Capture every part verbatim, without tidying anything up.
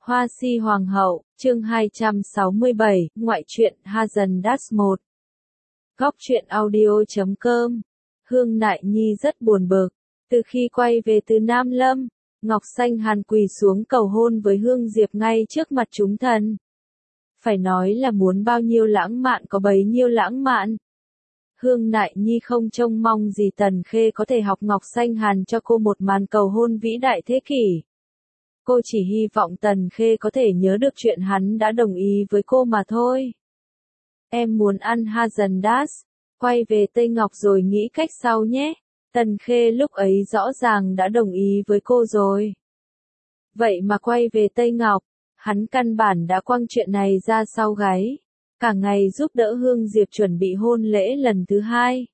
Hoa si hoàng hậu, chương hai trăm sáu mươi bảy, ngoại truyện Hazen một. Góc truyện audio chấm com. Hương Nại Nhi rất buồn bực. Từ khi quay về từ Nam Lâm, Ngọc Xanh Hàn quỳ xuống cầu hôn với Hương Diệp ngay trước mặt chúng thần. Phải nói là muốn bao nhiêu lãng mạn có bấy nhiêu lãng mạn. Hương Nại Nhi không trông mong gì Tần Khê có thể học Ngọc Xanh Hàn cho cô một màn cầu hôn vĩ đại thế kỷ. Cô chỉ hy vọng Tần Khê có thể nhớ được chuyện hắn đã đồng ý với cô mà thôi. Em muốn ăn Hazen, quay về Tây Ngọc rồi nghĩ cách sau nhé. Tần Khê lúc ấy rõ ràng đã đồng ý với cô rồi. Vậy mà quay về Tây Ngọc, hắn căn bản đã quăng chuyện này ra sau gáy. Cả ngày giúp đỡ Hương Diệp chuẩn bị hôn lễ lần thứ hai.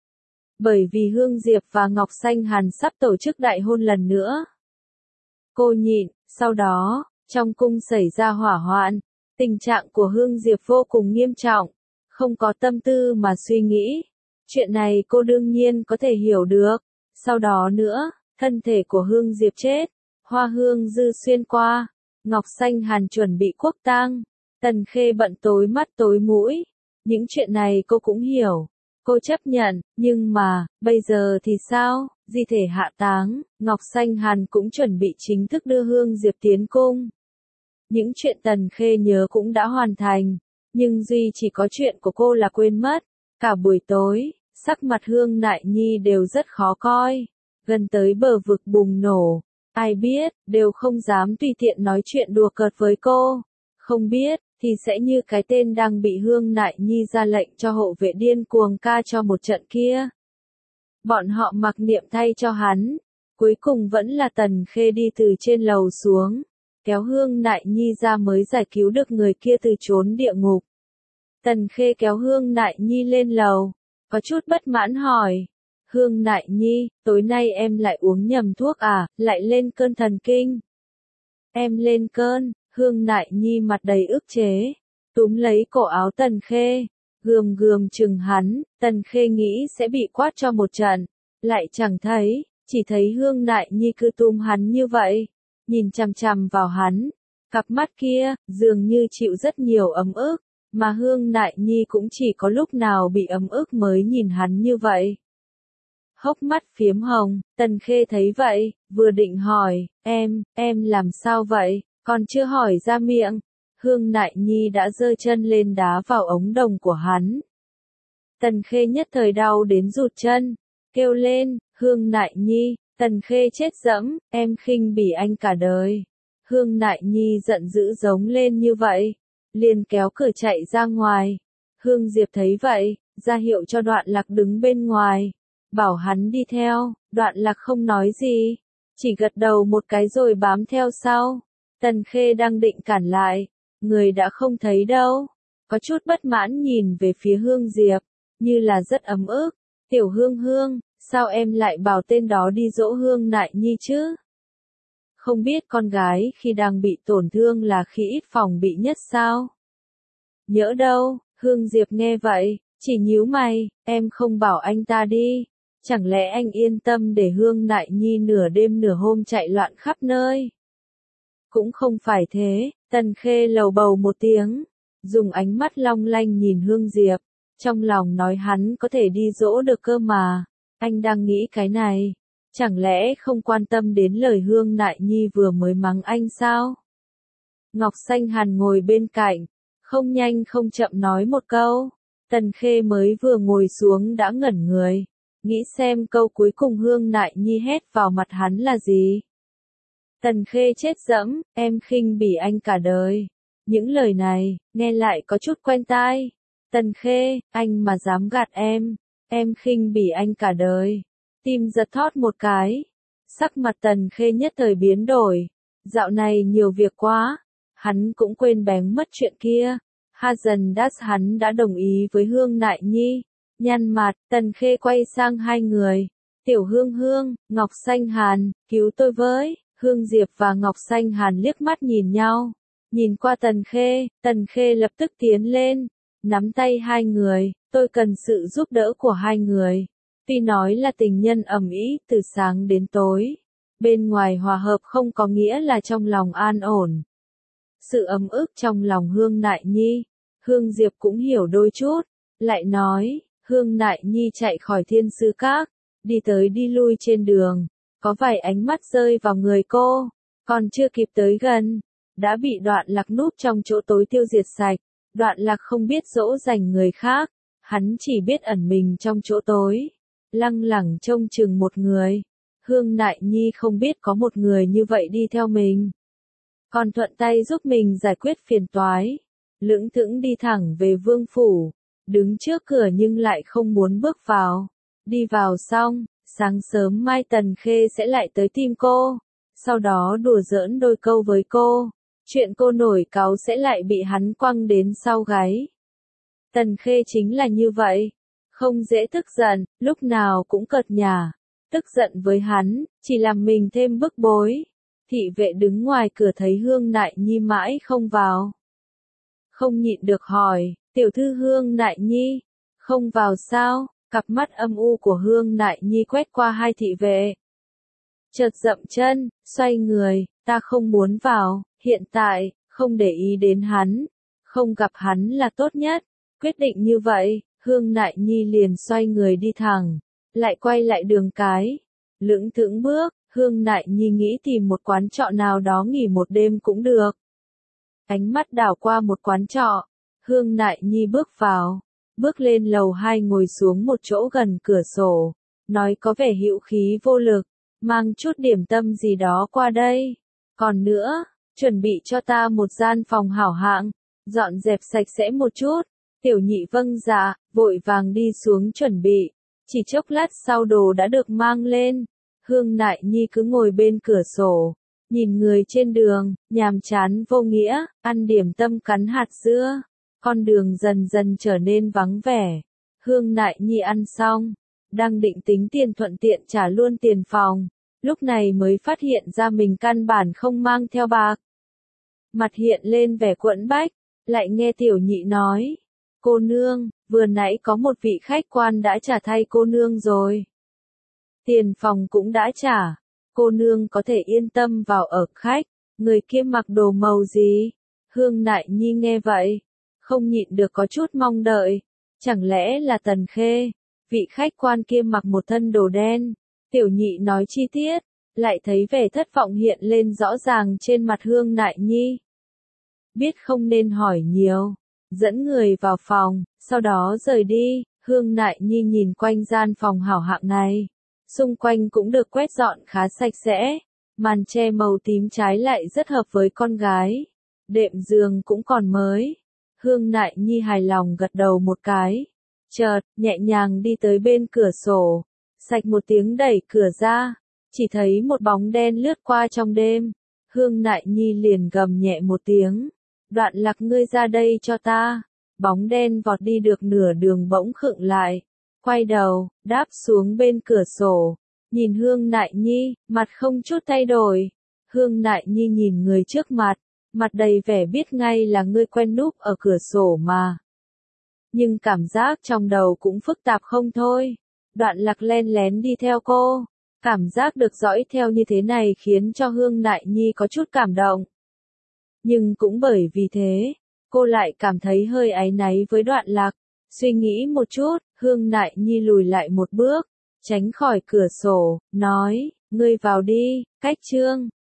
Bởi vì Hương Diệp và Ngọc Xanh Hàn sắp tổ chức đại hôn lần nữa. Cô nhịn, sau đó, trong cung xảy ra hỏa hoạn, tình trạng của Hương Diệp vô cùng nghiêm trọng, không có tâm tư mà suy nghĩ. Chuyện này cô đương nhiên có thể hiểu được. Sau đó nữa, thân thể của Hương Diệp chết, hoa hương dư xuyên qua, Ngọc Xanh Hàn chuẩn bị quốc tang, Tần Khê bận tối mắt tối mũi. Những chuyện này cô cũng hiểu. Cô chấp nhận, nhưng mà, bây giờ thì sao? Di thể hạ táng, Ngọc Xanh Hàn cũng chuẩn bị chính thức đưa Hương Diệp tiến cung. Những chuyện Tần Khê nhớ cũng đã hoàn thành, nhưng duy chỉ có chuyện của cô là quên mất. Cả buổi tối, sắc mặt Hương Nại Nhi đều rất khó coi, gần tới bờ vực bùng nổ. Ai biết, đều không dám tùy tiện nói chuyện đùa cợt với cô. Không biết, thì sẽ như cái tên đang bị Hương Nại Nhi ra lệnh cho hộ vệ điên cuồng ca cho một trận kia. Bọn họ mặc niệm thay cho hắn. Cuối cùng vẫn là Tần Khê đi từ trên lầu xuống, kéo Hương Nại Nhi ra mới giải cứu được người kia từ chốn địa ngục. Tần Khê kéo Hương Nại Nhi lên lầu, có chút bất mãn hỏi. Hương Nại Nhi, tối nay em lại uống nhầm thuốc à, lại lên cơn thần kinh. Em lên cơn, Hương Nại Nhi mặt đầy ức chế, túm lấy cổ áo Tần Khê, gườm gườm chừng hắn. Tần Khê nghĩ sẽ bị quát cho một trận, lại chẳng thấy, chỉ thấy Hương Nại Nhi cứ túm hắn như vậy, nhìn chằm chằm vào hắn, cặp mắt kia, dường như chịu rất nhiều ấm ức, mà Hương Nại Nhi cũng chỉ có lúc nào bị ấm ức mới nhìn hắn như vậy. Hốc mắt phiếm hồng, Tần Khê thấy vậy, vừa định hỏi, em, em làm sao vậy, còn chưa hỏi ra miệng, Hương Nại Nhi đã giơ chân lên đá vào ống đồng của hắn. Tần Khê nhất thời đau đến rụt chân, kêu lên, Hương Nại Nhi, Tần Khê chết dẫm, em khinh bỉ anh cả đời. Hương Nại Nhi giận dữ giống lên như vậy, liền kéo cửa chạy ra ngoài. Hương Diệp thấy vậy, ra hiệu cho Đoạn Lạc đứng bên ngoài, bảo hắn đi theo. Đoạn Lạc không nói gì, chỉ gật đầu một cái rồi bám theo sau. Tần Khê đang định cản lại, người đã không thấy đâu, có chút bất mãn nhìn về phía Hương Diệp, như là rất ấm ức. Tiểu Hương Hương, sao em lại bảo tên đó đi dỗ Hương Nại Nhi chứ? Không biết con gái khi đang bị tổn thương là khi ít phòng bị nhất sao? Nhỡ đâu. Hương Diệp nghe vậy, chỉ nhíu mày, em không bảo anh ta đi. Chẳng lẽ anh yên tâm để Hương Nại Nhi nửa đêm nửa hôm chạy loạn khắp nơi? Cũng không phải thế. Tần Khê lầu bầu một tiếng, dùng ánh mắt long lanh nhìn Hương Diệp, trong lòng nói hắn có thể đi dỗ được cơ mà. Anh đang nghĩ cái này, chẳng lẽ không quan tâm đến lời Hương Nại Nhi vừa mới mắng anh sao? Ngọc Xanh Hàn ngồi bên cạnh, không nhanh không chậm nói một câu. Tần Khê mới vừa ngồi xuống đã ngẩn người, nghĩ xem câu cuối cùng Hương Nại Nhi hét vào mặt hắn là gì. Tần Khê chết dẫm, em khinh bỉ anh cả đời. Những lời này, nghe lại có chút quen tai. Tần Khê, anh mà dám gạt em, em khinh bỉ anh cả đời. Tim giật thót một cái. Sắc mặt Tần Khê nhất thời biến đổi. Dạo này nhiều việc quá, hắn cũng quên bén mất chuyện kia. Hazen hắn đã đồng ý với Hương Nại Nhi. Nhăn mặt, Tần Khê quay sang hai người. Tiểu Hương Hương, Ngọc Xanh Hàn, cứu tôi với. Hương Diệp và Ngọc Xanh Hàn liếc mắt nhìn nhau, nhìn qua Tần Khê. Tần Khê lập tức tiến lên, nắm tay hai người, tôi cần sự giúp đỡ của hai người. Tuy nói là tình nhân ầm ĩ từ sáng đến tối, bên ngoài hòa hợp không có nghĩa là trong lòng an ổn. Sự ấm ức trong lòng Hương Nại Nhi, Hương Diệp cũng hiểu đôi chút, lại nói, Hương Nại Nhi chạy khỏi Thiên Sư Các, đi tới đi lui trên đường, có vài ánh mắt rơi vào người cô, còn chưa kịp tới gần, đã bị Đoạn Lạc núp trong chỗ tối tiêu diệt sạch. Đoạn Lạc không biết dỗ dành người khác, hắn chỉ biết ẩn mình trong chỗ tối, lăng lẳng trông chừng một người. Hương Nại Nhi không biết có một người như vậy đi theo mình, còn thuận tay giúp mình giải quyết phiền toái. Lững thững đi thẳng về vương phủ, đứng trước cửa nhưng lại không muốn bước vào. Đi vào xong, sáng sớm mai Tần Khê sẽ lại tới tìm cô, sau đó đùa giỡn đôi câu với cô. Chuyện cô nổi cáu sẽ lại bị hắn quăng đến sau gáy. Tần Khê chính là như vậy, không dễ tức giận, lúc nào cũng cợt nhả. Tức giận với hắn, chỉ làm mình thêm bức bối. Thị vệ đứng ngoài cửa thấy Hương Nại Nhi mãi không vào, không nhịn được hỏi, tiểu thư Hương Nại Nhi, không vào sao? Cặp mắt âm u của Hương Nại Nhi quét qua hai thị vệ. Chợt dậm chân, xoay người, ta không muốn vào, hiện tại, không để ý đến hắn, không gặp hắn là tốt nhất. Quyết định như vậy, Hương Nại Nhi liền xoay người đi thẳng, lại quay lại đường cái. Lững thững bước, Hương Nại Nhi nghĩ tìm một quán trọ nào đó nghỉ một đêm cũng được. Ánh mắt đảo qua một quán trọ, Hương Nại Nhi bước vào, bước lên lầu hai ngồi xuống một chỗ gần cửa sổ, nói có vẻ hữu khí vô lực, mang chút điểm tâm gì đó qua đây. Còn nữa, chuẩn bị cho ta một gian phòng hảo hạng, dọn dẹp sạch sẽ một chút. Tiểu nhị vâng dạ, vội vàng đi xuống chuẩn bị. Chỉ chốc lát sau đồ đã được mang lên. Hương Nại Nhi cứ ngồi bên cửa sổ, nhìn người trên đường, nhàm chán vô nghĩa, ăn điểm tâm cắn hạt dưa. Con đường dần dần trở nên vắng vẻ. Hương Nại Nhi ăn xong, đang định tính tiền thuận tiện trả luôn tiền phòng, lúc này mới phát hiện ra mình căn bản không mang theo bạc. Mặt hiện lên vẻ quẫn bách, lại nghe tiểu nhị nói, cô nương, vừa nãy có một vị khách quan đã trả thay cô nương rồi. Tiền phòng cũng đã trả, cô nương có thể yên tâm vào ở khách. Người kia mặc đồ màu gì? Hương Nại Nhi nghe vậy, không nhịn được có chút mong đợi. Chẳng lẽ là Tần Khê? Vị khách quan kia mặc một thân đồ đen. Tiểu nhị nói chi tiết, lại thấy vẻ thất vọng hiện lên rõ ràng trên mặt Hương Nại Nhi. Biết không nên hỏi nhiều, dẫn người vào phòng, sau đó rời đi. Hương Nại Nhi nhìn quanh gian phòng hảo hạng này, xung quanh cũng được quét dọn khá sạch sẽ, màn che màu tím trái lại rất hợp với con gái, đệm giường cũng còn mới. Hương Nại Nhi hài lòng gật đầu một cái, chợt, nhẹ nhàng đi tới bên cửa sổ, sạch một tiếng đẩy cửa ra, chỉ thấy một bóng đen lướt qua trong đêm. Hương Nại Nhi liền gầm nhẹ một tiếng, Đoạn Lạc ngươi ra đây cho ta. Bóng đen vọt đi được nửa đường bỗng khựng lại, quay đầu, đáp xuống bên cửa sổ, nhìn Hương Nại Nhi, mặt không chút thay đổi. Hương Nại Nhi nhìn người trước mặt, mặt đầy vẻ biết ngay là ngươi quen núp ở cửa sổ mà. Nhưng cảm giác trong đầu cũng phức tạp không thôi. Đoạn Lạc len lén đi theo cô, cảm giác được dõi theo như thế này khiến cho Hương Nại Nhi có chút cảm động. Nhưng cũng bởi vì thế, cô lại cảm thấy hơi áy náy với Đoạn Lạc. Suy nghĩ một chút, Hương Nại Nhi lùi lại một bước, tránh khỏi cửa sổ, nói, ngươi vào đi, cách chương.